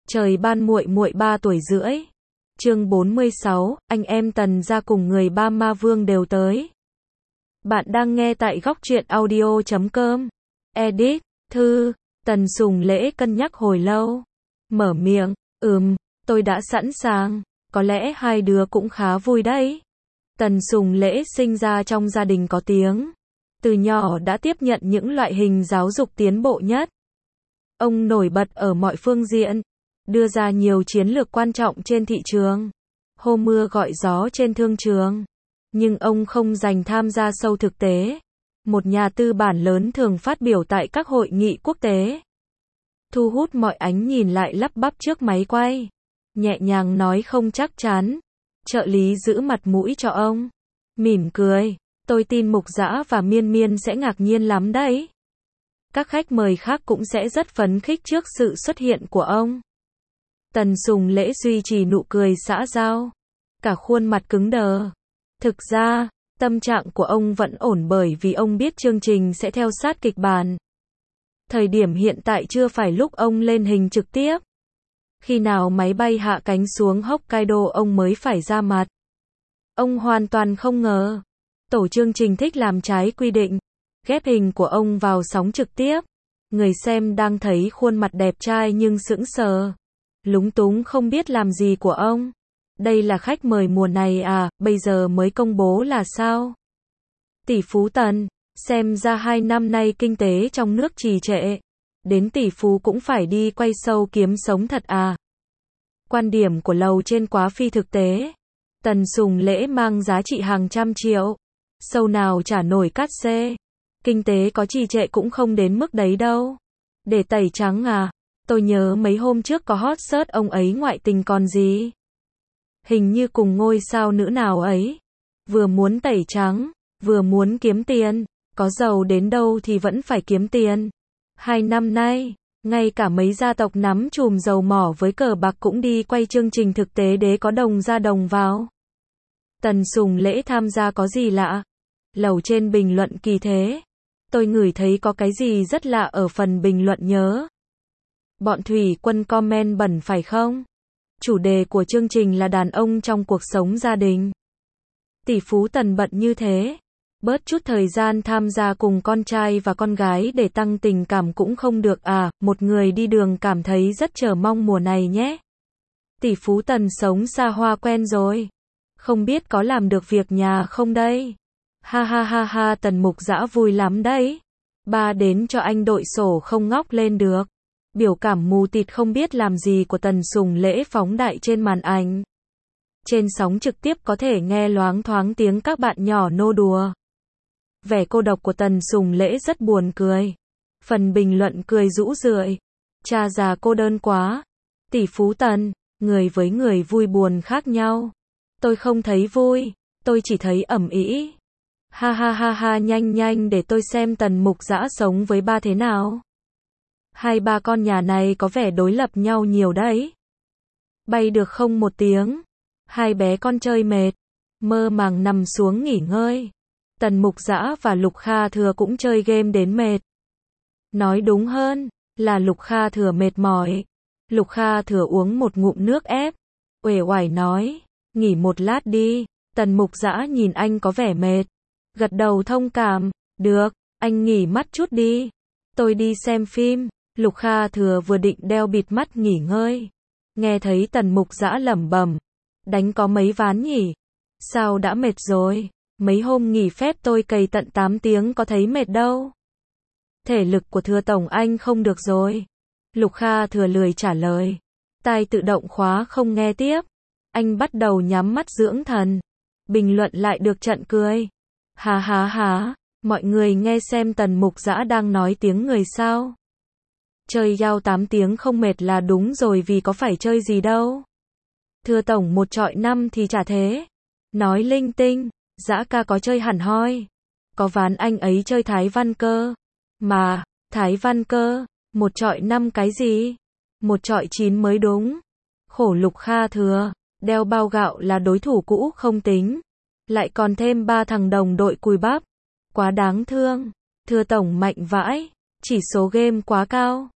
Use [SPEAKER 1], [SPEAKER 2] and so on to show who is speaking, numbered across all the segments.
[SPEAKER 1] Trời ban muội muội 3 tuổi rưỡi. Chương 46, anh em Tần gia cùng người ba ma vương đều tới. Bạn đang nghe tại góc truyện audio.com. Edit, thư, Tần Sùng Lễ cân nhắc hồi lâu. Mở miệng, tôi đã sẵn sàng, có lẽ hai đứa cũng khá vui đấy. Tần Sùng Lễ sinh ra trong gia đình có tiếng. Từ nhỏ đã tiếp nhận những loại hình giáo dục tiến bộ nhất. Ông nổi bật ở mọi phương diện, đưa ra nhiều chiến lược quan trọng trên thị trường, hô mưa gọi gió trên thương trường. Nhưng ông không dành tham gia sâu thực tế. Một nhà tư bản lớn thường phát biểu tại các hội nghị quốc tế, thu hút mọi ánh nhìn lại lắp bắp trước máy quay, nhẹ nhàng nói không chắc chắn. Trợ lý giữ mặt mũi cho ông, mỉm cười, tôi tin Mục Dã và Miên Miên sẽ ngạc nhiên lắm đấy. Các khách mời khác cũng sẽ rất phấn khích trước sự xuất hiện của ông. Tần Sùng Lễ duy trì nụ cười xã giao, cả khuôn mặt cứng đờ. Thực ra, tâm trạng của ông vẫn ổn bởi vì ông biết chương trình sẽ theo sát kịch bản. Thời điểm hiện tại chưa phải lúc ông lên hình trực tiếp. Khi nào máy bay hạ cánh xuống Hokkaido ông mới phải ra mặt. Ông hoàn toàn không ngờ, tổ chương trình thích làm trái quy định, ghép hình của ông vào sóng trực tiếp. Người xem đang thấy khuôn mặt đẹp trai nhưng sững sờ, lúng túng không biết làm gì của ông. Đây là khách mời mùa này à, bây giờ mới công bố là sao? Tỷ phú Tần, xem ra 2 năm nay kinh tế trong nước trì trệ. Đến tỷ phú cũng phải đi quay show kiếm sống thật à? Quan điểm của lầu trên quá phi thực tế. Tần Sùng Lễ mang giá trị hàng trăm triệu. Show nào trả nổi cát xê. Kinh tế có trì trệ cũng không đến mức đấy đâu. Để tẩy trắng à? Tôi nhớ mấy hôm trước có hot search ông ấy ngoại tình còn gì. Hình như cùng ngôi sao nữ nào ấy. Vừa muốn tẩy trắng, vừa muốn kiếm tiền. Có giàu đến đâu thì vẫn phải kiếm tiền. 2 năm nay, ngay cả mấy gia tộc nắm chùm dầu mỏ với cờ bạc cũng đi quay chương trình thực tế để có đồng ra đồng vào. Tần Sùng Lễ tham gia có gì lạ? Lầu trên bình luận kỳ thế. Tôi ngửi thấy có cái gì rất lạ ở phần bình luận nhớ. Bọn thủy quân comment bẩn phải không? Chủ đề của chương trình là đàn ông trong cuộc sống gia đình. Tỷ phú Tần bận như thế, bớt chút thời gian tham gia cùng con trai và con gái để tăng tình cảm cũng không được à? Một người đi đường cảm thấy rất chờ mong mùa này nhé. Tỷ phú Tần sống xa hoa quen rồi, không biết có làm được việc nhà không đây? Ha ha ha ha, Tần Mục Dã vui lắm đấy. Ba đến cho anh đội sổ không ngóc lên được. Biểu cảm mù tịt không biết làm gì của Tần Sùng Lễ phóng đại trên màn ảnh. Trên sóng trực tiếp có thể nghe loáng thoáng tiếng các bạn nhỏ nô đùa. Vẻ cô độc của Tần Sùng Lễ rất buồn cười. Phần bình luận cười rũ rượi. Cha già cô đơn quá. Tỷ phú Tần, người với người vui buồn khác nhau. Tôi không thấy vui, tôi chỉ thấy ầm ĩ. Ha ha ha ha, nhanh nhanh để tôi xem Tần Mục Dã sống với ba thế nào. Hai ba con nhà này có vẻ đối lập nhau nhiều đấy. Bay được không một tiếng. Hai bé con chơi mệt, mơ màng nằm xuống nghỉ ngơi. Tần Mục Dã và Lục Kha Thừa cũng chơi game đến mệt. Nói đúng hơn là Lục Kha Thừa mệt mỏi. Lục Kha Thừa uống một ngụm nước ép, uể oải nói, nghỉ một lát đi. Tần Mục Dã nhìn anh có vẻ mệt, gật đầu thông cảm, được, anh nghỉ mắt chút đi. Tôi đi xem phim. Lục Kha Thừa vừa định đeo bịt mắt nghỉ ngơi, nghe thấy Tần Mục Dã lẩm bẩm, đánh có mấy ván nhỉ? Sao đã mệt rồi? Mấy hôm nghỉ phép tôi cày tận 8 tiếng có thấy mệt đâu. Thể lực của Thừa tổng anh không được rồi. Lục Kha Thừa lười trả lời, tai tự động khóa không nghe tiếp. Anh bắt đầu nhắm mắt dưỡng thần. Bình luận lại được trận cười. Há há há, mọi người nghe xem Tần Mục Dã đang nói tiếng người sao? Chơi yao 8 tiếng không mệt là đúng rồi, vì có phải chơi gì đâu. Thừa tổng 1 chọi 5 thì chả thế. Nói linh tinh, Dã ca có chơi hẳn hoi. Có ván anh ấy chơi Thái Văn cơ. Mà, Thái Văn cơ, 1 chọi 5 cái gì? 1 chọi 9 mới đúng. Khổ Lục Kha Thừa, đeo bao gạo là đối thủ cũ không tính. Lại còn thêm 3 thằng đồng đội cùi bắp. Quá đáng thương. Thừa tổng mạnh vãi, chỉ số game quá cao.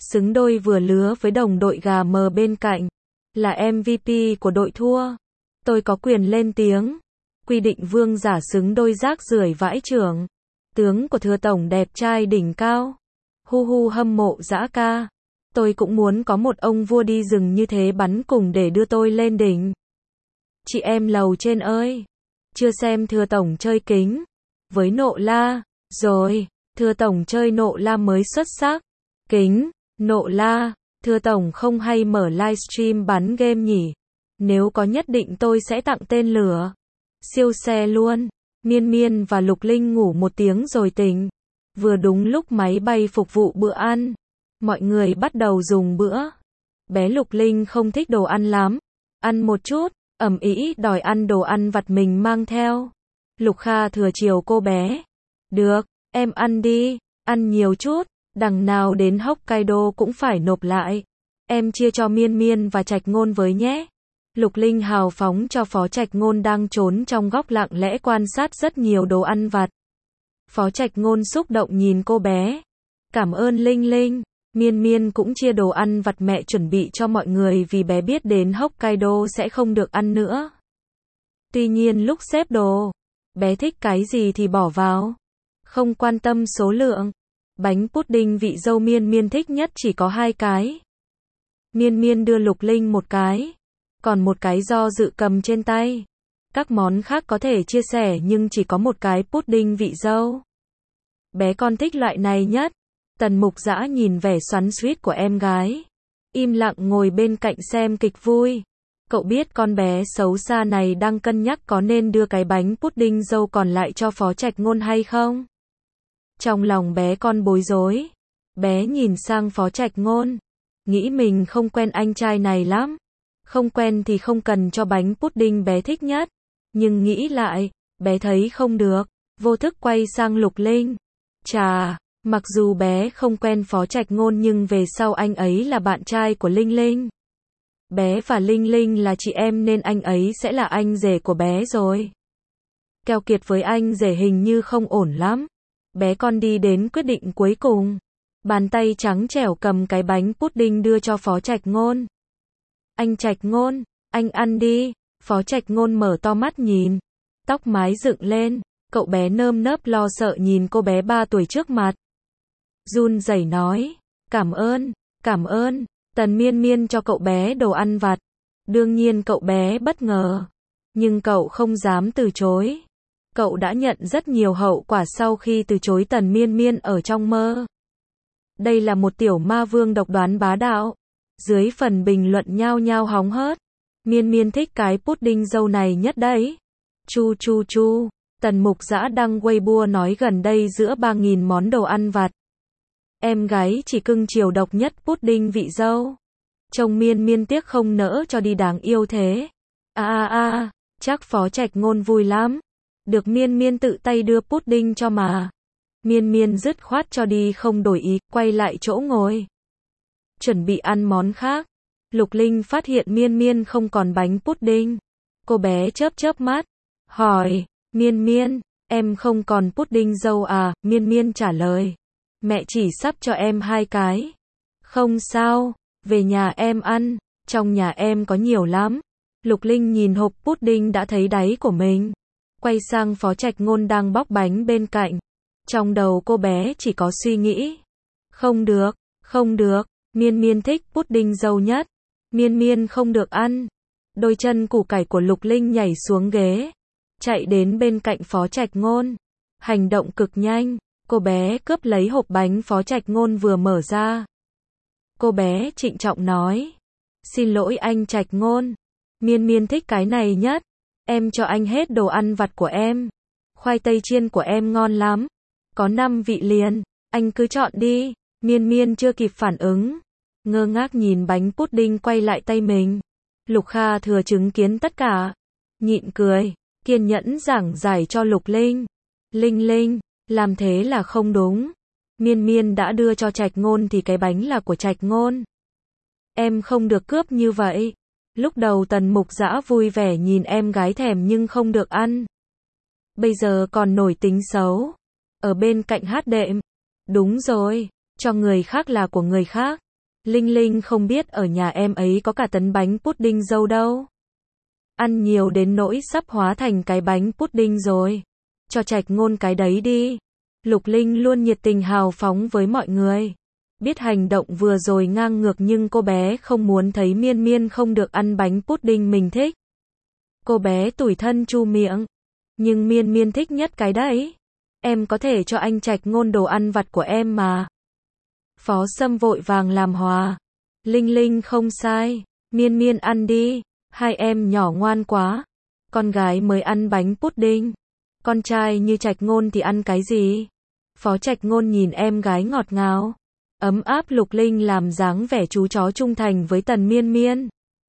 [SPEAKER 1] xứng đôi vừa lứa với đồng đội gà mờ bên cạnh, là MVP của đội thua. Tôi có quyền lên tiếng. Quy định vương giả xứng đôi rác rưởi vãi chưởng. Tướng của thừa tổng đẹp trai đỉnh cao. Hu hu hâm mộ dã ca. Tôi cũng muốn có một ông vua đi rừng như thế bắn cùng để đưa tôi lên đỉnh. Chị em lầu trên ơi, chưa xem thừa tổng chơi kính với nộ la rồi, thừa tổng chơi nộ la mới xuất sắc. Kính, nộ la, thừa tổng không hay mở livestream bắn game nhỉ? Nếu có nhất định tôi sẽ tặng tên lửa. Siêu xe luôn. Miên Miên và Lục Linh ngủ một tiếng rồi tỉnh. Vừa đúng lúc máy bay phục vụ bữa ăn. Mọi người bắt đầu dùng bữa. Bé Lục Linh không thích đồ ăn lắm. Ăn một chút, ầm ĩ đòi ăn đồ ăn vặt mình mang theo. Lục Kha thừa chiều cô bé. Được, em ăn đi, ăn nhiều chút, đằng nào đến Hokkaido cũng phải nộp lại. Em chia cho Miên Miên và Trạch Ngôn với nhé. Lục Linh hào phóng cho Phó Trạch Ngôn đang trốn trong góc lặng lẽ quan sát rất nhiều đồ ăn vặt. Phó Trạch Ngôn xúc động nhìn cô bé. Cảm ơn Linh Linh. Miên Miên cũng chia đồ ăn vặt mẹ chuẩn bị cho mọi người vì bé biết đến Hokkaido sẽ không được ăn nữa. Tuy nhiên lúc xếp đồ, bé thích cái gì thì bỏ vào. Không quan tâm số lượng. Bánh pudding vị dâu Miên Miên thích nhất chỉ có 2 cái. Miên Miên đưa Lục Linh một cái. Còn một cái do dự cầm trên tay. Các món khác có thể chia sẻ nhưng chỉ có một cái pudding vị dâu. Bé con thích loại này nhất. Tần Mục Dã nhìn vẻ xoắn xuýt của em gái. Im lặng ngồi bên cạnh xem kịch vui. Cậu biết con bé xấu xa này đang cân nhắc có nên đưa cái bánh pudding dâu còn lại cho Phó Trạch Ngôn hay không? Trong lòng bé con bối rối. Bé nhìn sang Phó Trạch Ngôn. Nghĩ mình không quen anh trai này lắm. Không quen thì không cần cho bánh pudding bé thích nhất. Nhưng nghĩ lại, bé thấy không được. Vô thức quay sang Lục Linh. Chà, mặc dù bé không quen Phó Trạch Ngôn nhưng về sau anh ấy là bạn trai của Linh Linh. Bé và Linh Linh là chị em nên anh ấy sẽ là anh rể của bé rồi. Keo kiệt với anh rể hình như không ổn lắm. Bé con đi đến quyết định cuối cùng. Bàn tay trắng trẻo cầm cái bánh pudding đưa cho Phó Trạch Ngôn. Anh Trạch Ngôn, anh ăn đi. Phó Trạch Ngôn mở to mắt nhìn. Tóc mái dựng lên. Cậu bé nơm nớp lo sợ nhìn cô bé 3 tuổi trước mặt. Run rẩy nói. Cảm ơn. Tần Miên Miên cho cậu bé đồ ăn vặt. Đương nhiên cậu bé bất ngờ. Nhưng cậu không dám từ chối. Cậu đã nhận rất nhiều hậu quả sau khi từ chối Tần Miên Miên ở trong mơ. Đây là một tiểu ma vương độc đoán bá đạo. Dưới phần bình luận nhao nhao hóng hớt. Miên Miên thích cái pudding dâu này nhất đấy. Chu chu chu. Tần Mục Dã đăng Weibo nói gần đây giữa 3.000 món đồ ăn vặt. Em gái chỉ cưng chiều độc nhất pudding vị dâu. Trông Miên Miên tiếc không nỡ cho đi đáng yêu thế. Chắc Phó Trạch Ngôn vui lắm. Được Miên Miên tự tay đưa pudding cho mà. Miên Miên dứt khoát cho đi không đổi ý, quay lại chỗ ngồi. Chuẩn bị ăn món khác. Lục Linh phát hiện Miên Miên không còn bánh pudding. Cô bé chớp chớp mắt. Hỏi, Miên Miên, em không còn pudding dâu à? Miên Miên trả lời. Mẹ chỉ sắp cho em 2 cái. Không sao, về nhà em ăn, trong nhà em có nhiều lắm. Lục Linh nhìn hộp pudding đã thấy đáy của mình. Quay sang Phó Trạch Ngôn đang bóc bánh bên cạnh. Trong đầu cô bé chỉ có suy nghĩ. Không được, Miên Miên thích pudding dâu nhất. Miên Miên không được ăn. Đôi chân củ cải của Lục Linh nhảy xuống ghế. Chạy đến bên cạnh Phó Trạch Ngôn. Hành động cực nhanh. Cô bé cướp lấy hộp bánh Phó Trạch Ngôn vừa mở ra. Cô bé trịnh trọng nói. Xin lỗi anh Trạch Ngôn. Miên Miên thích cái này nhất. Em cho anh hết đồ ăn vặt của em. Khoai tây chiên của em ngon lắm. Có 5 vị liền. Anh cứ chọn đi. Miên Miên chưa kịp phản ứng. Ngơ ngác nhìn bánh pudding quay lại tay mình. Lục Kha thừa chứng kiến tất cả. Nhịn cười. Kiên nhẫn giảng giải cho Lục Linh. Linh, làm thế là không đúng. Miên Miên đã đưa cho Trạch Ngôn thì cái bánh là của Trạch Ngôn. Em không được cướp như vậy. Lúc đầu Tần Mục Dã vui vẻ nhìn em gái thèm nhưng không được ăn. Bây giờ còn nổi tính xấu. Ở bên cạnh hát đệm. Đúng rồi, cho người khác là của người khác. Linh Linh không biết ở nhà em ấy có cả tấn bánh pudding dâu đâu. Ăn nhiều đến nỗi sắp hóa thành cái bánh pudding rồi. Cho Trạch Ngôn cái đấy đi. Lục Linh luôn nhiệt tình hào phóng với mọi người. Biết hành động vừa rồi ngang ngược nhưng cô bé không muốn thấy Miên Miên không được ăn bánh pudding mình thích. Cô bé tủi thân chu miệng. Nhưng Miên Miên thích nhất cái đấy. Em có thể cho anh Trạch Ngôn đồ ăn vặt của em mà. Phó Sâm vội vàng làm hòa. Linh Linh không sai. Miên Miên ăn đi. Hai em nhỏ ngoan quá. Con gái mới ăn bánh pudding. Con trai như Trạch Ngôn thì ăn cái gì? Phó Trạch Ngôn nhìn em gái ngọt ngào. Ấm áp. Lục Linh làm dáng vẻ chú chó trung thành với Tần Miên Miên.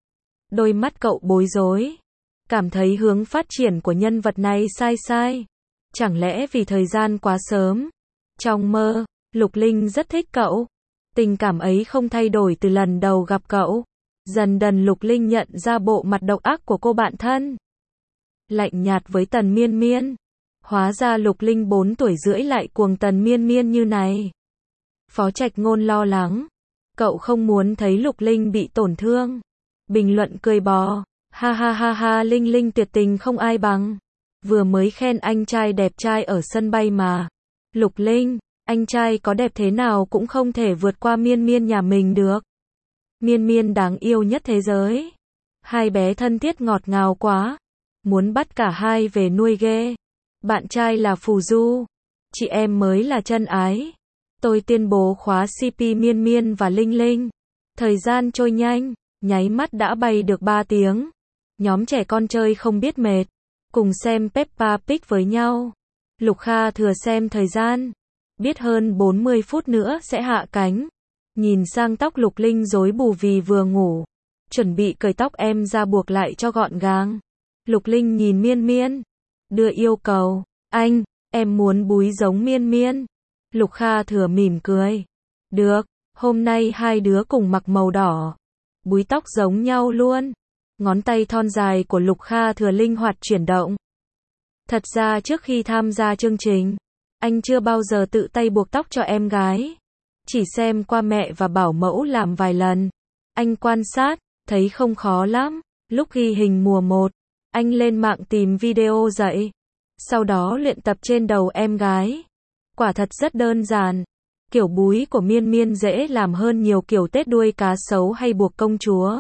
[SPEAKER 1] Đôi mắt cậu bối rối. Cảm thấy hướng phát triển của nhân vật này sai sai. Chẳng lẽ vì thời gian quá sớm? Trong mơ, Lục Linh rất thích cậu. Tình cảm ấy không thay đổi từ lần đầu gặp cậu. Dần dần Lục Linh nhận ra bộ mặt độc ác của cô bạn thân. Lạnh nhạt với Tần Miên Miên. Hóa ra Lục Linh 4 tuổi rưỡi lại cuồng Tần Miên Miên như này. Phó Trạch Ngôn lo lắng. Cậu không muốn thấy Lục Linh bị tổn thương. Bình luận cười bò. Ha ha ha ha, Linh Linh tuyệt tình không ai bằng. Vừa mới khen anh trai đẹp trai ở sân bay mà. Lục Linh, anh trai có đẹp thế nào cũng không thể vượt qua Miên Miên nhà mình được. Miên Miên đáng yêu nhất thế giới. Hai bé thân thiết ngọt ngào quá. Muốn bắt cả hai về nuôi ghê. Bạn trai là phù du. Chị em mới là chân ái. Tôi tuyên bố khóa CP Miên Miên và Linh Linh. Thời gian trôi nhanh, nháy mắt đã bay được 3 tiếng. Nhóm trẻ con chơi không biết mệt. Cùng xem Peppa Pig với nhau. Lục Kha thừa xem thời gian. Biết hơn 40 phút nữa sẽ hạ cánh. Nhìn sang tóc Lục Linh rối bù vì vừa ngủ. Chuẩn bị cởi tóc em ra buộc lại cho gọn gàng. Lục Linh nhìn Miên Miên. Đưa yêu cầu. Anh, em muốn búi giống Miên Miên. Lục Kha thừa mỉm cười. Được, hôm nay hai đứa cùng mặc màu đỏ. Búi tóc giống nhau luôn. Ngón tay thon dài của Lục Kha thừa linh hoạt chuyển động. Thật ra trước khi tham gia chương trình, anh chưa bao giờ tự tay buộc tóc cho em gái. Chỉ xem qua mẹ và bảo mẫu làm vài lần. Anh quan sát, thấy không khó lắm. Lúc ghi hình mùa 1, anh lên mạng tìm video dạy. Sau đó luyện tập trên đầu em gái. Quả thật rất đơn giản. Kiểu búi của Miên Miên dễ làm hơn nhiều kiểu tết đuôi cá sấu hay buộc công chúa.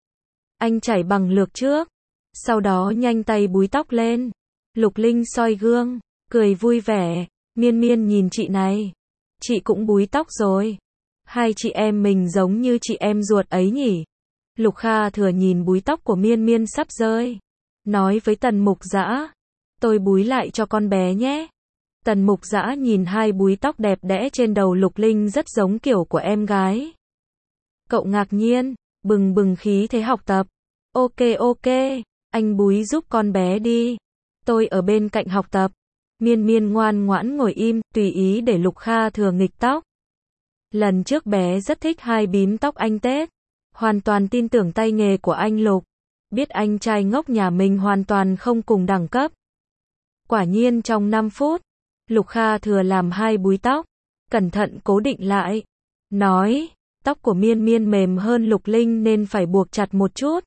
[SPEAKER 1] Anh chảy bằng lược trước. Sau đó nhanh tay búi tóc lên. Lục Linh soi gương, cười vui vẻ. Miên Miên nhìn chị này. Chị cũng búi tóc rồi. Hai chị em mình giống như chị em ruột ấy nhỉ. Lục Kha thừa nhìn búi tóc của Miên Miên sắp rơi. Nói với Tần Mục Dã. Tôi búi lại cho con bé nhé. Tần Mục Dã nhìn hai búi tóc đẹp đẽ trên đầu Lục Linh rất giống kiểu của em gái. Cậu ngạc nhiên, bừng bừng khí thế học tập. Ok ok, anh búi giúp con bé đi. Tôi ở bên cạnh học tập. Miên Miên ngoan ngoãn ngồi im, tùy ý để Lục Kha thừa nghịch tóc. Lần trước bé rất thích hai bím tóc anh Tết. Hoàn toàn tin tưởng tay nghề của anh Lục. Biết anh trai ngốc nhà mình hoàn toàn không cùng đẳng cấp. Quả nhiên trong 5 phút, Lục Kha thừa làm hai búi tóc. Cẩn thận cố định lại. Nói, tóc của Miên Miên mềm hơn Lục Linh nên phải buộc chặt một chút.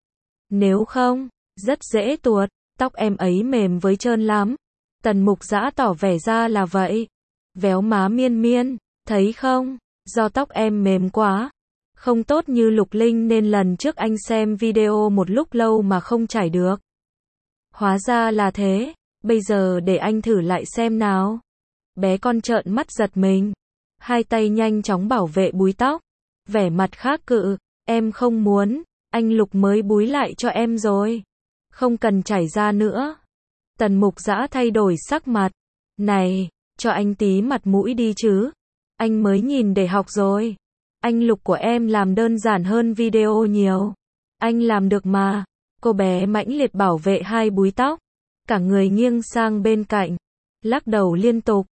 [SPEAKER 1] Nếu không, rất dễ tuột. Tóc em ấy mềm với trơn lắm. Tần Mục Dã tỏ vẻ ra là vậy. Véo má Miên Miên, thấy không? Do tóc em mềm quá. Không tốt như Lục Linh nên lần trước anh xem video một lúc lâu mà không chảy được. Hóa ra là thế. Bây giờ để anh thử lại xem nào. Bé con trợn mắt giật mình. Hai tay nhanh chóng bảo vệ búi tóc. Vẻ mặt khác cự. Em không muốn. Anh Lục mới búi lại cho em rồi. Không cần chảy ra nữa. Tần Mục Dã thay đổi sắc mặt. Này, cho anh tí mặt mũi đi chứ. Anh mới nhìn để học rồi. Anh Lục của em làm đơn giản hơn video nhiều. Anh làm được mà. Cô bé mãnh liệt bảo vệ hai búi tóc. Cả người nghiêng sang bên cạnh. Lắc đầu liên tục.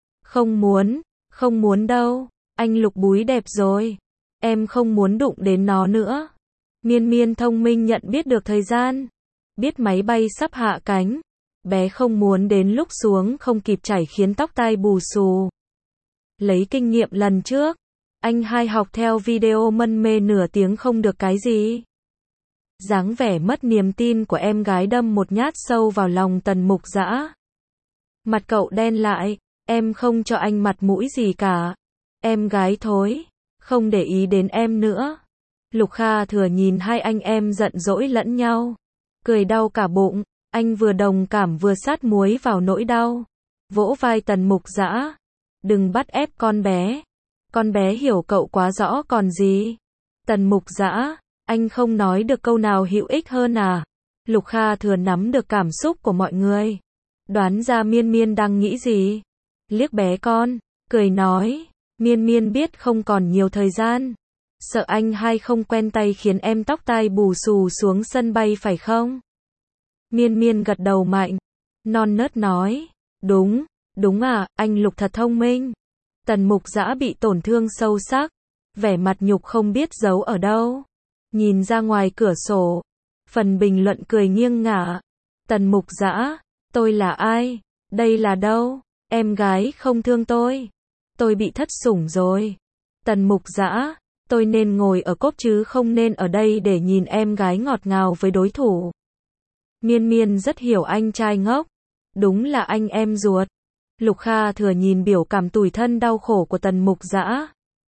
[SPEAKER 1] Không muốn đâu. Anh Lục búi đẹp rồi. Em không muốn đụng đến nó nữa. Miên Miên thông minh nhận biết được thời gian. Biết máy bay sắp hạ cánh. Bé không muốn đến lúc xuống không kịp chảy khiến tóc tai bù xù. Lấy kinh nghiệm lần trước. Anh hai học theo video mân mê nửa tiếng không được cái gì. Dáng vẻ mất niềm tin của em gái đâm một nhát sâu vào lòng Tần Mục Dã. Mặt cậu đen lại, em không cho anh mặt mũi gì cả. Em gái thối, không để ý đến em nữa. Lục Kha Thừa nhìn hai anh em giận dỗi lẫn nhau, cười đau cả bụng, anh vừa đồng cảm vừa sát muối vào nỗi đau. Vỗ vai Tần Mục Dã, đừng bắt ép con bé hiểu cậu quá rõ còn gì. Tần Mục Dã, anh không nói được câu nào hữu ích hơn à? Lục Kha Thừa nắm được cảm xúc của mọi người, đoán ra Miên Miên đang nghĩ gì. Liếc bé con, cười nói, Miên Miên biết không còn nhiều thời gian. Sợ anh hai không quen tay khiến em tóc tai bù xù xuống sân bay phải không? Miên Miên gật đầu mạnh, non nớt nói, đúng à, anh Lục thật thông minh. Tần Mục Dã bị tổn thương sâu sắc, vẻ mặt nhục không biết giấu ở đâu. Nhìn ra ngoài cửa sổ, phần bình luận cười nghiêng ngả. Tần Mục Dã, tôi là ai? Đây là đâu? Em gái không thương tôi bị thất sủng rồi. Tần Mục Dã, tôi nên ngồi ở cốp chứ không nên ở đây để nhìn em gái ngọt ngào với đối thủ. Miên Miên rất hiểu anh trai ngốc, đúng là anh em ruột. Lục Kha Thừa nhìn biểu cảm tủi thân đau khổ của Tần Mục Dã,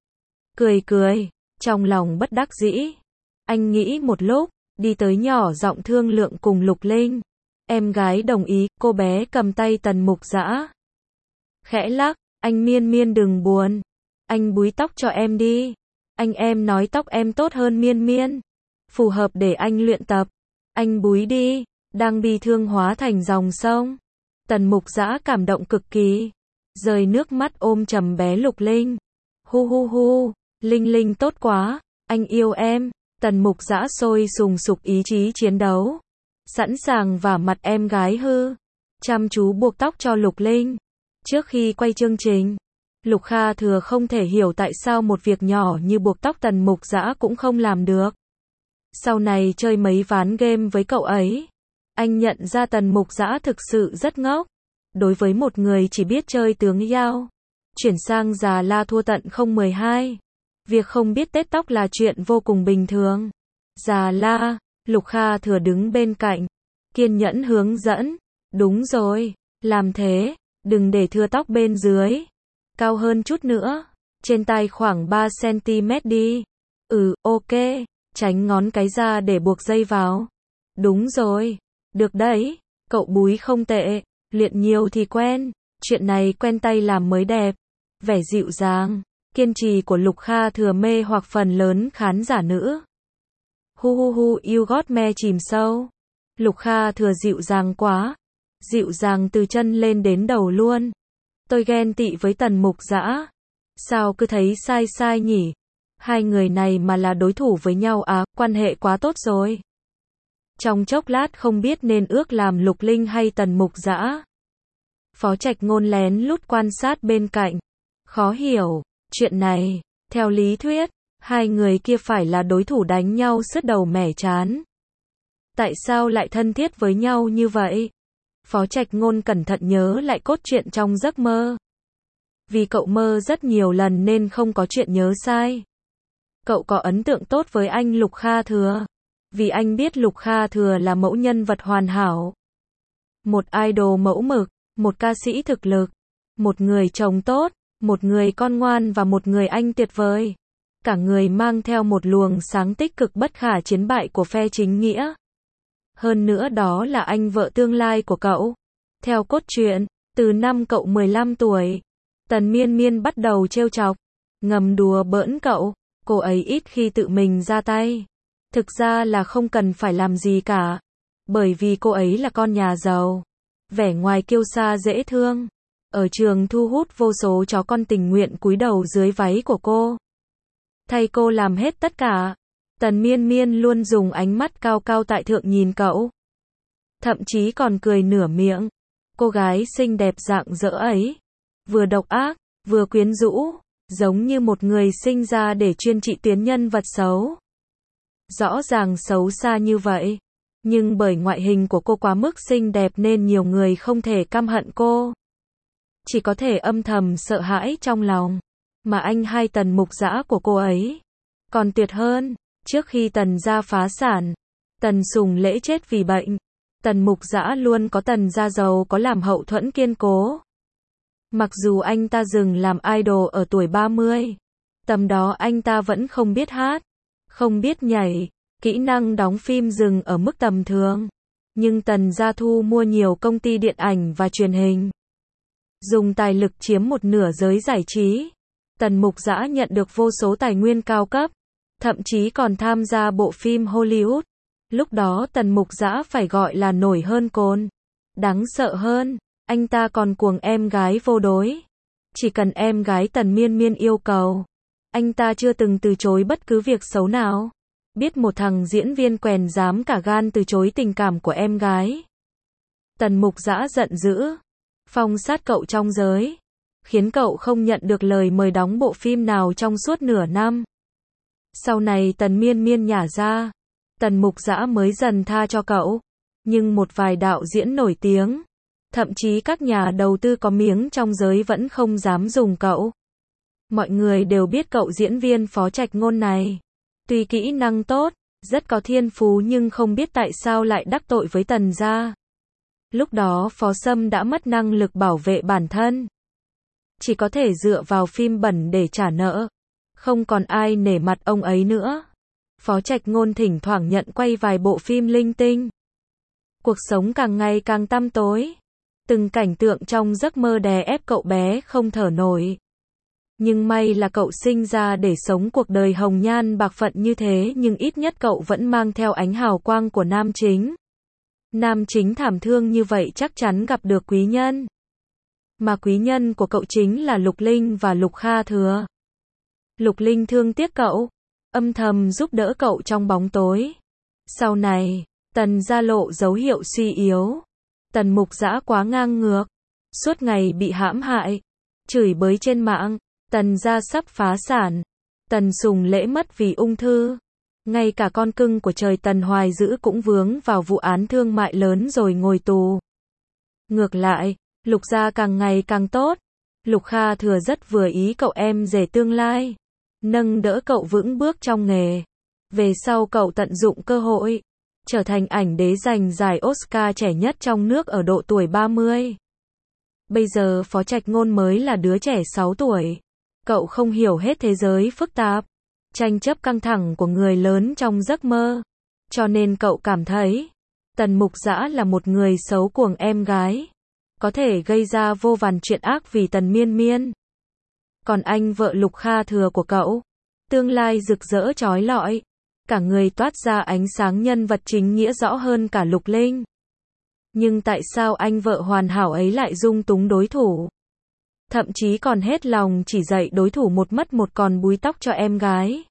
[SPEAKER 1] cười, trong lòng bất đắc dĩ. Anh nghĩ một lúc, đi tới nhỏ giọng thương lượng cùng Lục Linh. Em gái đồng ý, cô bé cầm tay Tần Mục Dã, khẽ lắc, anh Miên Miên đừng buồn, anh búi tóc cho em đi. Anh em nói tóc em tốt hơn Miên Miên, phù hợp để anh luyện tập. Anh búi đi, đang bi thương hóa thành dòng sông. Tần Mục Dã cảm động cực kỳ, rơi nước mắt ôm chầm bé Lục Linh. Hu, Linh Linh tốt quá, anh yêu em. Tần Mục Dã sôi sùng sục ý chí chiến đấu, sẵn sàng vả mặt em gái hư, chăm chú buộc tóc cho Lục Linh. Trước khi quay chương trình, Lục Kha Thừa không thể hiểu tại sao một việc nhỏ như buộc tóc Tần Mục Dã cũng không làm được. Sau này chơi mấy ván game với cậu ấy, anh nhận ra Tần Mục Dã thực sự rất ngốc. Đối với một người chỉ biết chơi tướng Yao, chuyển sang già la thua tận 0-12. Việc không biết tết tóc là chuyện vô cùng bình thường. Già la, Lục Kha Thừa đứng bên cạnh, kiên nhẫn hướng dẫn. Đúng rồi, làm thế, đừng để thưa tóc bên dưới. Cao hơn chút nữa, trên tai khoảng 3cm đi. Ok, tránh ngón cái ra để buộc dây vào. Đúng rồi, được đấy, cậu búi không tệ, luyện nhiều thì quen, chuyện này quen tay làm mới đẹp. Vẻ dịu dàng, kiên trì của Lục Kha Thừa mê hoặc phần lớn khán giả nữ. Hu, you got me chìm sâu. Lục Kha Thừa dịu dàng quá, dịu dàng từ chân lên đến đầu luôn. Tôi ghen tị với Tần Mục Dã. Sao cứ thấy sai nhỉ? Hai người này mà là đối thủ với nhau à, quan hệ quá tốt rồi. Trong chốc lát không biết nên ước làm Lục Linh hay Tần Mục Dã. Phó Trạch Ngôn lén lút quan sát bên cạnh. Khó hiểu, chuyện này, theo lý thuyết, hai người kia phải là đối thủ đánh nhau sứt đầu mẻ trán. Tại sao lại thân thiết với nhau như vậy? Phó Trạch Ngôn cẩn thận nhớ lại cốt truyện trong giấc mơ. Vì cậu mơ rất nhiều lần nên không có chuyện nhớ sai. Cậu có ấn tượng tốt với anh Lục Kha Thừa. Vì anh biết Lục Kha Thừa là mẫu nhân vật hoàn hảo. Một idol mẫu mực, một ca sĩ thực lực, một người chồng tốt, một người con ngoan và một người anh tuyệt vời. Cả người mang theo một luồng sáng tích cực bất khả chiến bại của phe chính nghĩa. Hơn nữa đó là anh vợ tương lai của cậu. Theo cốt truyện, từ năm cậu 15 tuổi, Tần Miên Miên bắt đầu trêu chọc, ngầm đùa bỡn cậu. Cô ấy ít khi tự mình ra tay. Thực ra là không cần phải làm gì cả. Bởi vì cô ấy là con nhà giàu. Vẻ ngoài kiêu sa dễ thương. Ở trường thu hút vô số chó con tình nguyện cúi đầu dưới váy của cô. Thay cô làm hết tất cả. Tần Miên Miên luôn dùng ánh mắt cao cao tại thượng nhìn cậu. Thậm chí còn cười nửa miệng. Cô gái xinh đẹp rạng rỡ ấy. Vừa độc ác, vừa quyến rũ. Giống như một người sinh ra để chuyên trị tuyến nhân vật xấu. Rõ ràng xấu xa như vậy. Nhưng bởi ngoại hình của cô quá mức xinh đẹp nên nhiều người không thể căm hận cô. Chỉ có thể âm thầm sợ hãi trong lòng. Mà anh hai Tần Mục Dã của cô ấy còn tuyệt hơn. Trước khi Tần gia phá sản, Tần Sùng Lễ chết vì bệnh, Tần Mục Dã luôn có Tần gia giàu có làm hậu thuẫn kiên cố. Mặc dù anh ta dừng làm idol ở tuổi 30, tầm đó anh ta vẫn không biết hát, không biết nhảy, kỹ năng đóng phim dừng ở mức tầm thường. Nhưng Tần gia thu mua nhiều công ty điện ảnh và truyền hình, dùng tài lực chiếm một nửa giới giải trí. Tần Mục Dã nhận được vô số tài nguyên cao cấp, thậm chí còn tham gia bộ phim Hollywood. Lúc đó Tần Mục Dã phải gọi là nổi hơn cồn. Đáng sợ hơn, anh ta còn cuồng em gái vô đối. Chỉ cần em gái Tần Miên Miên yêu cầu, anh ta chưa từng từ chối bất cứ việc xấu nào. Biết một thằng diễn viên quèn dám cả gan từ chối tình cảm của em gái, Tần Mục Dã giận dữ, phong sát cậu trong giới, khiến cậu không nhận được lời mời đóng bộ phim nào trong suốt nửa năm. Sau này Tần Miên Miên nhả ra, Tần Mục Dã mới dần tha cho cậu. Nhưng một vài đạo diễn nổi tiếng, thậm chí các nhà đầu tư có miếng trong giới vẫn không dám dùng cậu. Mọi người đều biết cậu diễn viên Phó Trạch Ngôn này, tuy kỹ năng tốt, rất có thiên phú nhưng không biết tại sao lại đắc tội với Tần gia. Lúc đó Phó Sâm đã mất năng lực bảo vệ bản thân, chỉ có thể dựa vào phim bẩn để trả nợ. Không còn ai nể mặt ông ấy nữa. Phó Trạch Ngôn thỉnh thoảng nhận quay vài bộ phim linh tinh. Cuộc sống càng ngày càng tăm tối. Từng cảnh tượng trong giấc mơ đè ép cậu bé không thở nổi. Nhưng may là cậu sinh ra để sống cuộc đời hồng nhan bạc phận như thế, nhưng ít nhất cậu vẫn mang theo ánh hào quang của nam chính. Nam chính thảm thương như vậy chắc chắn gặp được quý nhân. Mà quý nhân của cậu chính là Lục Linh và Lục Kha Thừa. Lục Linh thương tiếc cậu, âm thầm giúp đỡ cậu trong bóng tối. Sau này, Tần gia lộ dấu hiệu suy yếu. Tần Mục Dã quá ngang ngược, suốt ngày bị hãm hại, chửi bới trên mạng. Tần gia sắp phá sản. Tần Sùng Lễ mất vì ung thư. Ngay cả con cưng của trời Tần Hoài Dữ cũng vướng vào vụ án thương mại lớn rồi ngồi tù. Ngược lại, Lục gia càng ngày càng tốt. Lục Kha Thừa rất vừa ý cậu em rể tương lai, nâng đỡ cậu vững bước trong nghề. Về sau cậu tận dụng cơ hội, trở thành ảnh đế giành giải Oscar trẻ nhất trong nước ở độ tuổi 30. Bây giờ Phó Trạch Ngôn mới là đứa trẻ 6 tuổi. Cậu không hiểu hết thế giới phức tạp, tranh chấp căng thẳng của người lớn trong giấc mơ. Cho nên cậu cảm thấy, Tần Mục Dã là một người xấu cuồng em gái, có thể gây ra vô vàn chuyện ác vì Tần Miên Miên. Còn anh vợ Lục Kha Thừa của cậu, tương lai rực rỡ chói lọi, cả người toát ra ánh sáng, nhân vật chính nghĩa rõ hơn cả Lục Linh. Nhưng tại sao anh vợ hoàn hảo ấy lại dung túng đối thủ? Thậm chí còn hết lòng chỉ dạy đối thủ một mất một còn búi tóc cho em gái.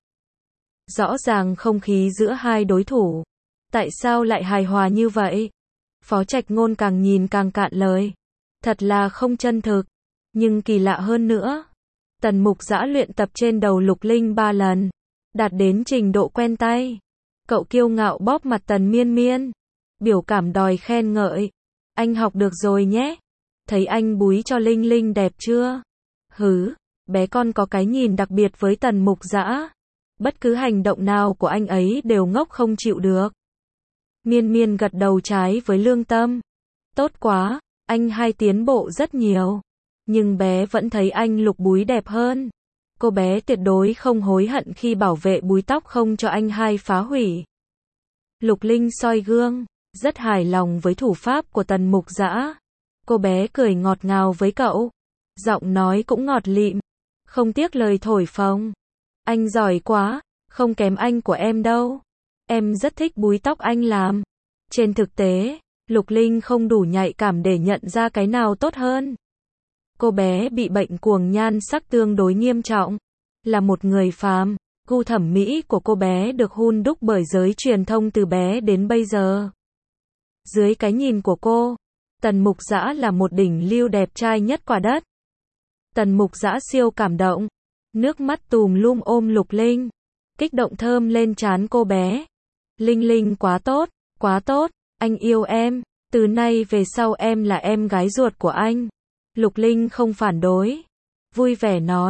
[SPEAKER 1] Rõ ràng không khí giữa hai đối thủ, tại sao lại hài hòa như vậy? Phó Trạch Ngôn càng nhìn càng cạn lời. Thật là không chân thực. Nhưng kỳ lạ hơn nữa, Tần Mục Dã luyện tập trên đầu Lục Linh 3 lần, đạt đến trình độ quen tay. Cậu kiêu ngạo bóp mặt Tần Miên Miên, biểu cảm đòi khen ngợi. Anh học được rồi nhé. Thấy anh búi cho Linh Linh đẹp chưa? Hứ, bé con có cái nhìn đặc biệt với Tần Mục Dã. Bất cứ hành động nào của anh ấy đều ngốc không chịu được. Miên Miên gật đầu trái với lương tâm. Tốt quá, anh hai tiến bộ rất nhiều. Nhưng bé vẫn thấy anh Lục búi đẹp hơn. Cô bé tuyệt đối không hối hận khi bảo vệ búi tóc không cho anh hai phá hủy. Lục Linh soi gương, rất hài lòng với thủ pháp của Tần Mục Dã. Cô bé cười ngọt ngào với cậu, giọng nói cũng ngọt lịm, không tiếc lời thổi phồng. Anh giỏi quá, không kém anh của em đâu. Em rất thích búi tóc anh làm. Trên thực tế, Lục Linh không đủ nhạy cảm để nhận ra cái nào tốt hơn. Cô bé bị bệnh cuồng nhan sắc tương đối nghiêm trọng, là một người phàm. Gu thẩm mỹ của cô bé được hun đúc bởi giới truyền thông từ bé đến bây giờ. Dưới cái nhìn của cô, Tần Mục Dã là một đỉnh lưu đẹp trai nhất quả đất. Tần Mục Dã siêu cảm động, nước mắt tùm lum ôm Lục Linh, kích động thơm lên trán cô bé. Linh Linh quá tốt, anh yêu em, từ nay về sau em là em gái ruột của anh. Lục Linh không phản đối, vui vẻ nói.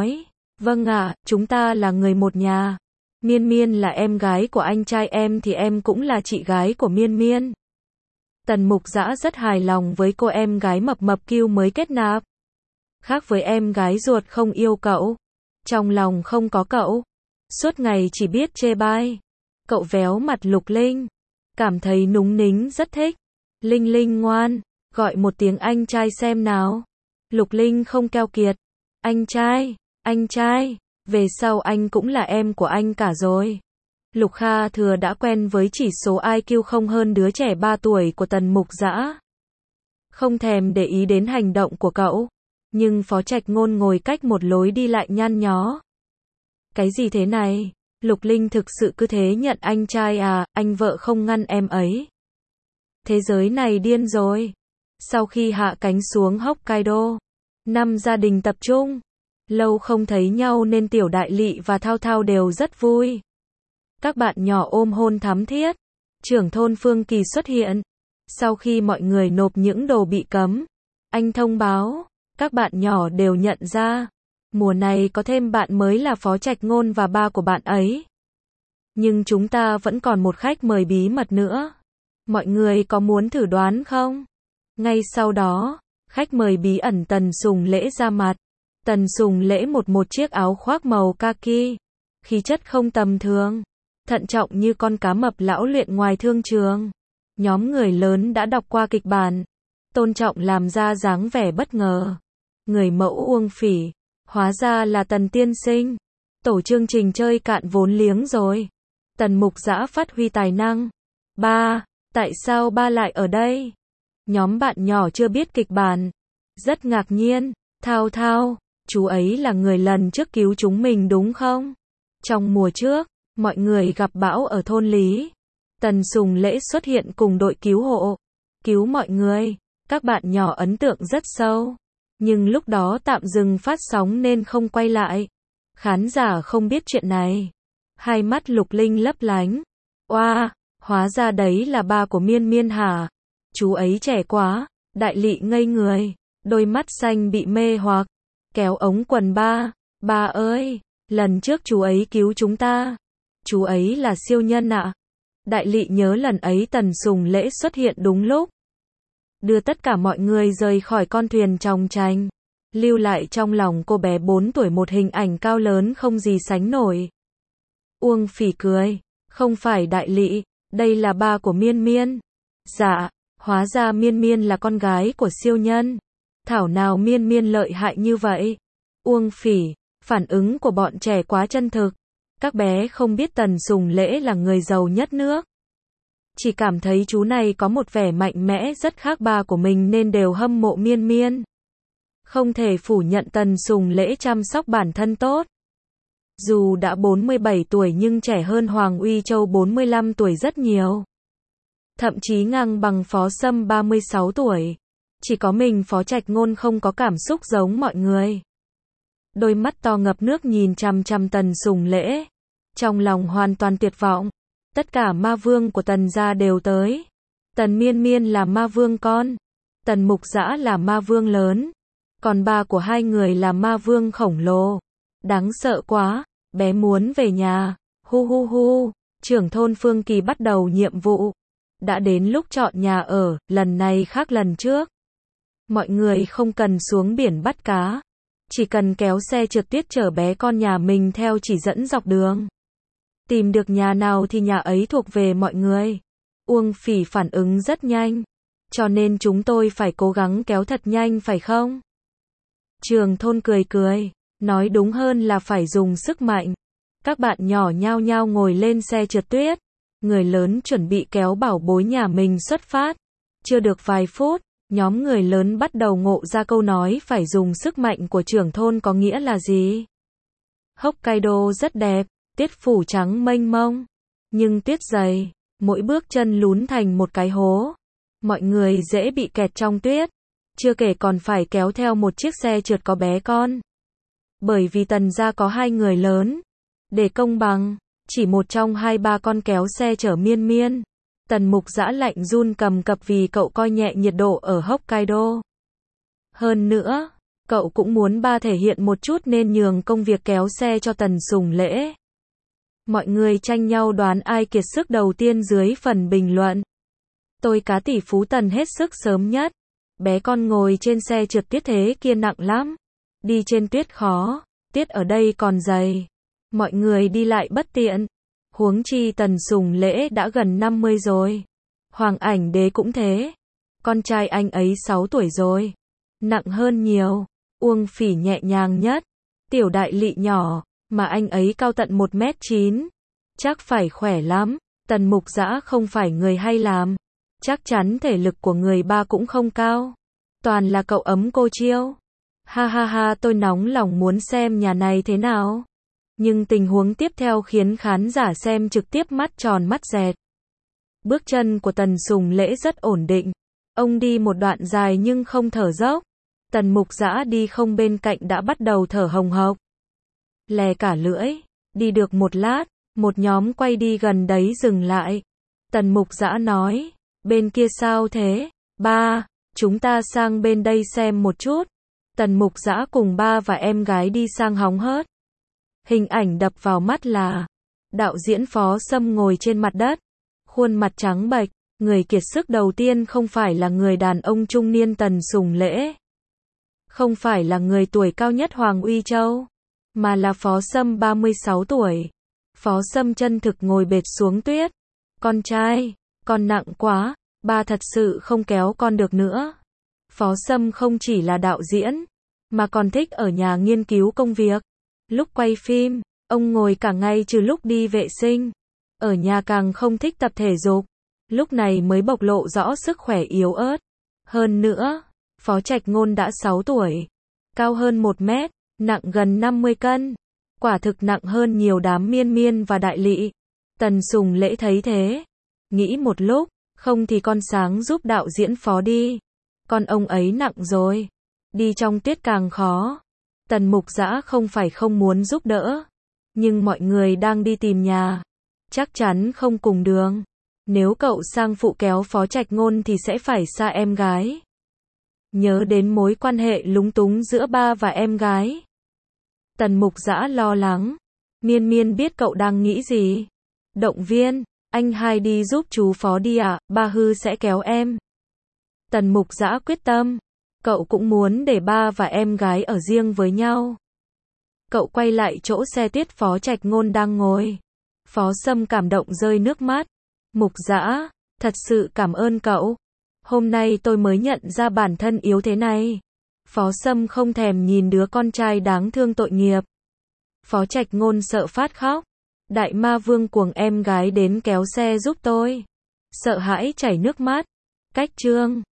[SPEAKER 1] Vâng ạ, chúng ta là người một nhà. Miên Miên là em gái của anh trai em thì em cũng là chị gái của Miên Miên. Tần Mục Dã rất hài lòng với cô em gái mập mập cute mới kết nạp. Khác với em gái ruột không yêu cậu. Trong lòng không có cậu. Suốt ngày chỉ biết chê bai. Cậu véo mặt Lục Linh. Cảm thấy núng nính rất thích. Linh Linh ngoan, gọi một tiếng anh trai xem nào. Lục Linh không keo kiệt. Anh trai, về sau anh cũng là em của anh cả rồi. Lục Kha Thừa đã quen với chỉ số IQ không hơn đứa trẻ 3 tuổi của Tần Mục Dã. Không thèm để ý đến hành động của cậu. Nhưng Phó Trạch Ngôn ngồi cách một lối đi lại nhăn nhó. Cái gì thế này? Lục Linh thực sự cứ thế nhận anh trai à, anh vợ không ngăn em ấy. Thế giới này điên rồi. Sau khi hạ cánh xuống Hokkaido, 5 gia đình tập trung. Lâu không thấy nhau nên Tiểu Đại Lị và Thao Thao đều rất vui. Các bạn nhỏ ôm hôn thắm thiết. Trưởng thôn Phương Kỳ xuất hiện. Sau khi mọi người nộp những đồ bị cấm, anh thông báo, các bạn nhỏ đều nhận ra, mùa này có thêm bạn mới là Phó Trạch Ngôn và ba của bạn ấy. Nhưng chúng ta vẫn còn một khách mời bí mật nữa. Mọi người có muốn thử đoán không? Ngay sau đó, khách mời bí ẩn Tần Sùng Lễ ra mặt. Tần Sùng Lễ một chiếc áo khoác màu kaki, khí chất không tầm thường, thận trọng như con cá mập lão luyện ngoài thương trường. Nhóm người lớn đã đọc qua kịch bản, tôn trọng làm ra dáng vẻ bất ngờ. Người mẫu Uông Phỉ, hóa ra là Tần tiên sinh. Tổ chương trình chơi cạn vốn liếng rồi. Tần Mục Dã phát huy tài năng. Ba, tại sao ba lại ở đây? Nhóm bạn nhỏ chưa biết kịch bản, rất ngạc nhiên. Thao Thao, chú ấy là người lần trước cứu chúng mình đúng không? Trong mùa trước, mọi người gặp bão ở thôn Lý. Tần Sùng Lễ xuất hiện cùng đội cứu hộ, cứu mọi người. Các bạn nhỏ ấn tượng rất sâu. Nhưng lúc đó tạm dừng phát sóng nên không quay lại. Khán giả không biết chuyện này. Hai mắt Lục Linh lấp lánh. Oa, hóa ra đấy là ba của Miên Miên hả? Chú ấy trẻ quá. Đại Lị ngây người, đôi mắt xanh bị mê hoặc. Kéo ống quần ba. Ba ơi, lần trước chú ấy cứu chúng ta. Chú ấy là siêu nhân ạ. Đại Lị nhớ lần ấy Tần Sùng Lễ xuất hiện đúng lúc. Đưa tất cả mọi người rời khỏi con thuyền chòng chành. Lưu lại trong lòng cô bé 4 tuổi một hình ảnh cao lớn không gì sánh nổi. Uông Phỉ cười. Không phải Đại Lị, đây là ba của Miên Miên. Dạ, hóa ra Miên Miên là con gái của siêu nhân. Thảo nào Miên Miên lợi hại như vậy. Uông Phỉ, phản ứng của bọn trẻ quá chân thực. Các bé không biết Tần Sùng Lễ là người giàu nhất nước. Chỉ cảm thấy chú này có một vẻ mạnh mẽ rất khác ba của mình nên đều hâm mộ Miên Miên. Không thể phủ nhận Tần Sùng Lễ chăm sóc bản thân tốt. Dù đã 47 tuổi nhưng trẻ hơn Hoàng Uy Châu 45 tuổi rất nhiều. Thậm chí ngang bằng Phó Sâm 36 tuổi. Chỉ có mình Phó Trạch Ngôn không có cảm xúc giống mọi người. Đôi mắt to ngập nước nhìn chằm chằm Tần Sùng Lễ. Trong lòng hoàn toàn tuyệt vọng. Tất cả ma vương của Tần gia đều tới. Tần Miên Miên là ma vương con. Tần Mục Dã là ma vương lớn. Còn ba của hai người là ma vương khổng lồ. Đáng sợ quá, bé muốn về nhà. Hu hu hu, trưởng thôn Phương Kỳ bắt đầu nhiệm vụ. Đã đến lúc chọn nhà ở, lần này khác lần trước. Mọi người không cần xuống biển bắt cá. Chỉ cần kéo xe trượt tuyết chở bé con nhà mình theo chỉ dẫn dọc đường. Tìm được nhà nào thì nhà ấy thuộc về mọi người. Uông Phỉ phản ứng rất nhanh. Cho nên chúng tôi phải cố gắng kéo thật nhanh phải không? Trường thôn cười cười. Nói đúng hơn là phải dùng sức mạnh. Các bạn nhỏ nhao nhao ngồi lên xe trượt tuyết. Người lớn chuẩn bị kéo bảo bối nhà mình xuất phát. Chưa được vài phút, nhóm người lớn bắt đầu ngộ ra câu nói phải dùng sức mạnh của trưởng thôn có nghĩa là gì. Hokkaido rất đẹp, tuyết phủ trắng mênh mông. Nhưng tuyết dày, mỗi bước chân lún thành một cái hố. Mọi người dễ bị kẹt trong tuyết. Chưa kể còn phải kéo theo một chiếc xe trượt có bé con. Bởi vì Tần gia có hai người lớn. Để công bằng, chỉ một trong hai ba con kéo xe chở Miên Miên. Tần Mục Dã lạnh run cầm cập vì cậu coi nhẹ nhiệt độ ở Hokkaido. Hơn nữa, Cậu cũng muốn ba thể hiện một chút nên nhường công việc kéo xe cho Tần Sùng Lễ. Mọi người tranh nhau đoán ai kiệt sức đầu tiên dưới phần bình luận. Tôi cá tỷ phú Tần hết sức sớm nhất. Bé con ngồi trên xe trượt tuyết thế kia nặng lắm. Đi trên tuyết khó, tuyết ở đây còn dày. Mọi người đi lại bất tiện. Huống chi Tần Sùng Lễ đã gần 50 rồi. Hoàng Ảnh Đế cũng thế. Con trai anh ấy 6 tuổi rồi. Nặng hơn nhiều. Uông Phỉ nhẹ nhàng nhất. Tiểu Đại Lị nhỏ, mà anh ấy cao tận 1m9. Chắc phải khỏe lắm. Tần Mục Dã không phải người hay làm. Chắc chắn thể lực của người ba cũng không cao. Toàn là cậu ấm cô chiêu. Ha ha ha, tôi nóng lòng muốn xem nhà này thế nào. Nhưng tình huống tiếp theo khiến khán giả xem trực tiếp mắt tròn mắt dẹt. Bước chân của Tần Sùng Lễ rất ổn định. Ông đi một đoạn dài nhưng không thở dốc. Tần Mục Dã đi không bên cạnh đã bắt đầu thở hồng hộc. Lè cả lưỡi. Đi được một lát, một nhóm quay đi gần đấy dừng lại. Tần Mục Dã nói, bên kia sao thế? Ba, chúng ta sang bên đây xem một chút. Tần Mục Dã cùng ba và em gái đi sang hóng hớt. Hình ảnh đập vào mắt là đạo diễn Phó Sâm ngồi trên mặt đất, khuôn mặt trắng bệch. Người kiệt sức đầu tiên không phải là người đàn ông trung niên Tần Sùng Lễ, không phải là người tuổi cao nhất Hoàng Uy Châu, mà là Phó Sâm 36 tuổi. Phó Sâm chân thực ngồi bệt xuống tuyết. Con trai, con nặng quá, ba thật sự không kéo con được nữa. Phó Sâm không chỉ là đạo diễn, mà còn thích ở nhà nghiên cứu công việc. Lúc quay phim, ông ngồi cả ngày trừ lúc đi vệ sinh. Ở nhà càng không thích tập thể dục. Lúc này mới bộc lộ rõ sức khỏe yếu ớt. Hơn nữa, Phó Trạch Ngôn đã 6 tuổi, cao hơn 1 mét, nặng gần 50 cân. Quả thực nặng hơn nhiều đám Miên Miên và Đại Lị. Tần Sùng Lễ thấy thế, nghĩ một lúc, không thì con Sáng giúp đạo diễn Phó đi. Con ông ấy nặng rồi, đi trong tuyết càng khó. Tần Mục Dã không phải không muốn giúp đỡ, nhưng mọi người đang đi tìm nhà, chắc chắn không cùng đường. Nếu cậu sang phụ kéo Phó Trạch Ngôn thì sẽ phải xa em gái. Nhớ đến mối quan hệ lúng túng giữa ba và em gái, Tần Mục Dã lo lắng. Miên Miên biết cậu đang nghĩ gì. Động viên, anh hai đi giúp chú Phó đi ạ, ba hư sẽ kéo em. Tần Mục Dã quyết tâm. Cậu cũng muốn để ba và em gái ở riêng với nhau. Cậu quay lại chỗ xe tuyết Phó Trạch Ngôn đang ngồi. Phó Sâm cảm động rơi nước mắt. Mục Dã, thật sự cảm ơn cậu. Hôm nay tôi mới nhận ra bản thân yếu thế này. Phó Sâm không thèm nhìn đứa con trai đáng thương tội nghiệp. Phó Trạch Ngôn sợ phát khóc. Đại Ma Vương cuồng em gái đến kéo xe giúp tôi. Sợ hãi chảy nước mắt. Cách chương